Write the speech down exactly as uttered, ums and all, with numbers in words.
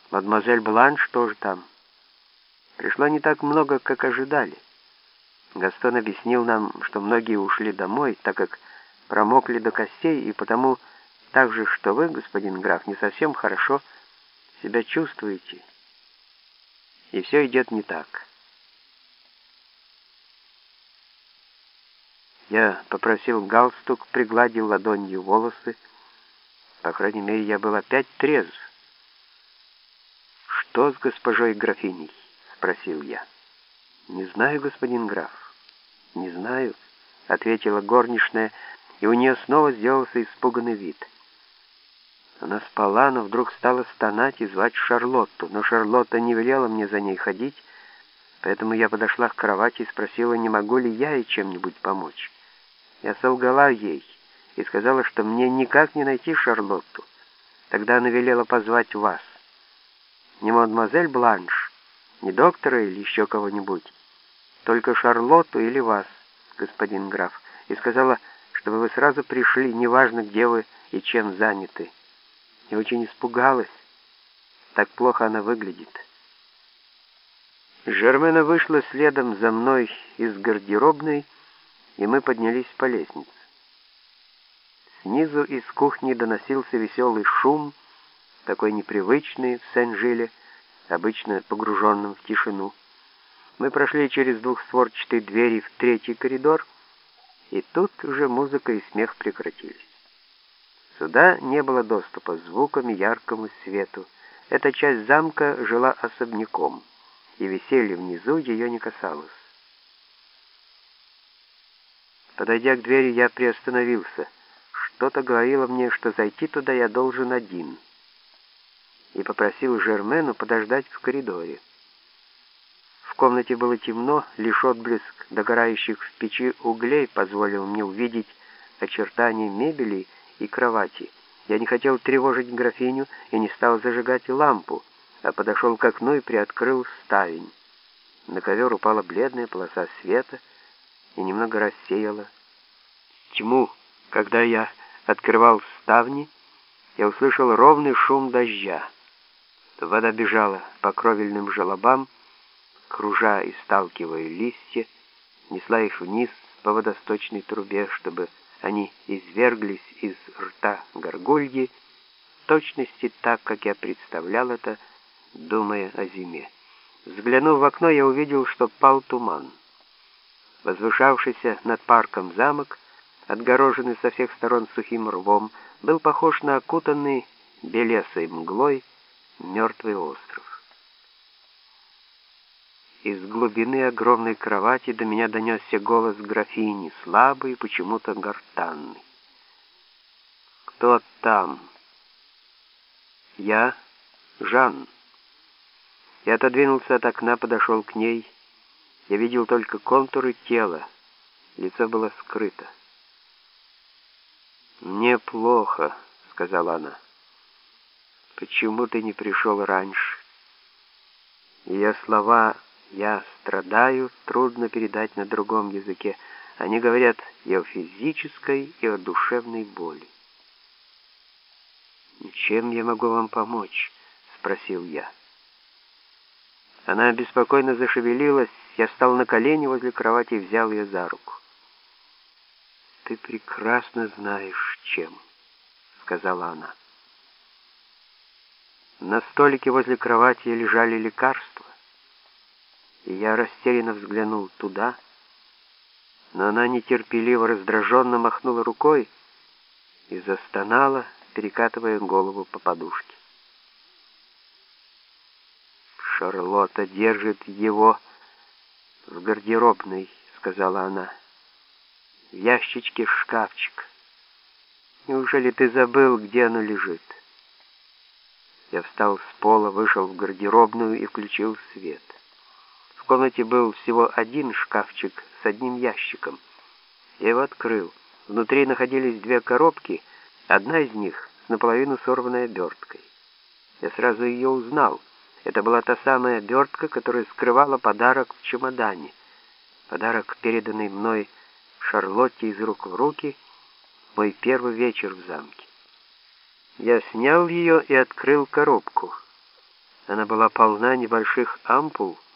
Мадемуазель Бланш тоже там. Пришло не так много, как ожидали. Гастон объяснил нам, что многие ушли домой, так как промокли до костей, и потому так же, что вы, господин граф, не совсем хорошо себя чувствуете. И все идет не так. Я попросил галстук, пригладил ладонью волосы. По крайней мере, я был опять трезв. «Что с госпожой графиней?» — спросил я. «Не знаю, господин граф, не знаю», — ответила горничная, и у нее снова сделался испуганный вид. Она спала, но вдруг стала стонать и звать Шарлотту, но Шарлотта не велела мне за ней ходить, поэтому я подошла к кровати и спросила, не могу ли я ей чем-нибудь помочь. Я солгала ей и сказала, что мне никак не найти Шарлотту. Тогда она велела позвать вас. Не мадемуазель Бланш, не доктора или еще кого-нибудь, только Шарлотту или вас, господин граф, и сказала, чтобы вы сразу пришли, неважно, где вы и чем заняты. Я очень испугалась. Так плохо она выглядит. Жермена вышла следом за мной из гардеробной, и мы поднялись по лестнице. Снизу из кухни доносился веселый шум, такой непривычный в Сен-Жиле, обычно погруженном в тишину. Мы прошли через двухстворчатые двери в третий коридор, и тут уже музыка и смех прекратились. Сюда не было доступа звукам и яркому свету. Эта часть замка жила особняком, и веселье внизу ее не касалось. Подойдя к двери, я приостановился. Что-то говорило мне, что зайти туда я должен один, и попросил Жермену подождать в коридоре. В комнате было темно, лишь отблеск догорающих в печи углей позволил мне увидеть очертания мебели и кровати. Я не хотел тревожить графиню и не стал зажигать лампу, а подошел к окну и приоткрыл ставень. На ковер упала бледная полоса света и немного рассеяла тьму. Когда я открывал ставни, я услышал ровный шум дождя. Вода бежала по кровельным желобам, кружа и сталкивая листья, несла их вниз по водосточной трубе, чтобы они изверглись из рта горгульи, в точности так, как я представлял это, думая о зиме. Взглянув в окно, я увидел, что пал туман. Возвышавшийся над парком замок, отгороженный со всех сторон сухим рвом, был похож на окутанный белесой мглой мертвый остров. Из глубины огромной кровати до меня донесся голос графини, слабый и почему-то гортанный. «Кто там?» «Я, Жан». Я отодвинулся от окна, подошел к ней. Я видел только контуры тела. Лицо было скрыто. «Мне плохо», — сказала она. «Почему ты не пришел раньше?» Ее слова «я страдаю» трудно передать на другом языке. Они говорят и о физической, и о душевной боли. «Чем я могу вам помочь?» — спросил я. Она беспокойно зашевелилась. Я встал на колени возле кровати и взял ее за руку. «Ты прекрасно знаешь, чем», — сказала она. На столике возле кровати лежали лекарства, и я растерянно взглянул туда, но она нетерпеливо, раздраженно махнула рукой и застонала, перекатывая голову по подушке. «Шарлотта держит его в гардеробной», — сказала она. «В ящичке шкафчик. Неужели ты забыл, где оно лежит?» Я встал с пола, вышел в гардеробную и включил свет. В комнате был всего один шкафчик с одним ящиком. Я его открыл. Внутри находились две коробки, одна из них с наполовину сорванной оберткой. Я сразу ее узнал. Это была та самая обертка, которая скрывала подарок в чемодане. Подарок, переданный мной Шарлотте из рук в руки, мой первый вечер в замке. Я снял ее и открыл коробку. Она была полна небольших ампул,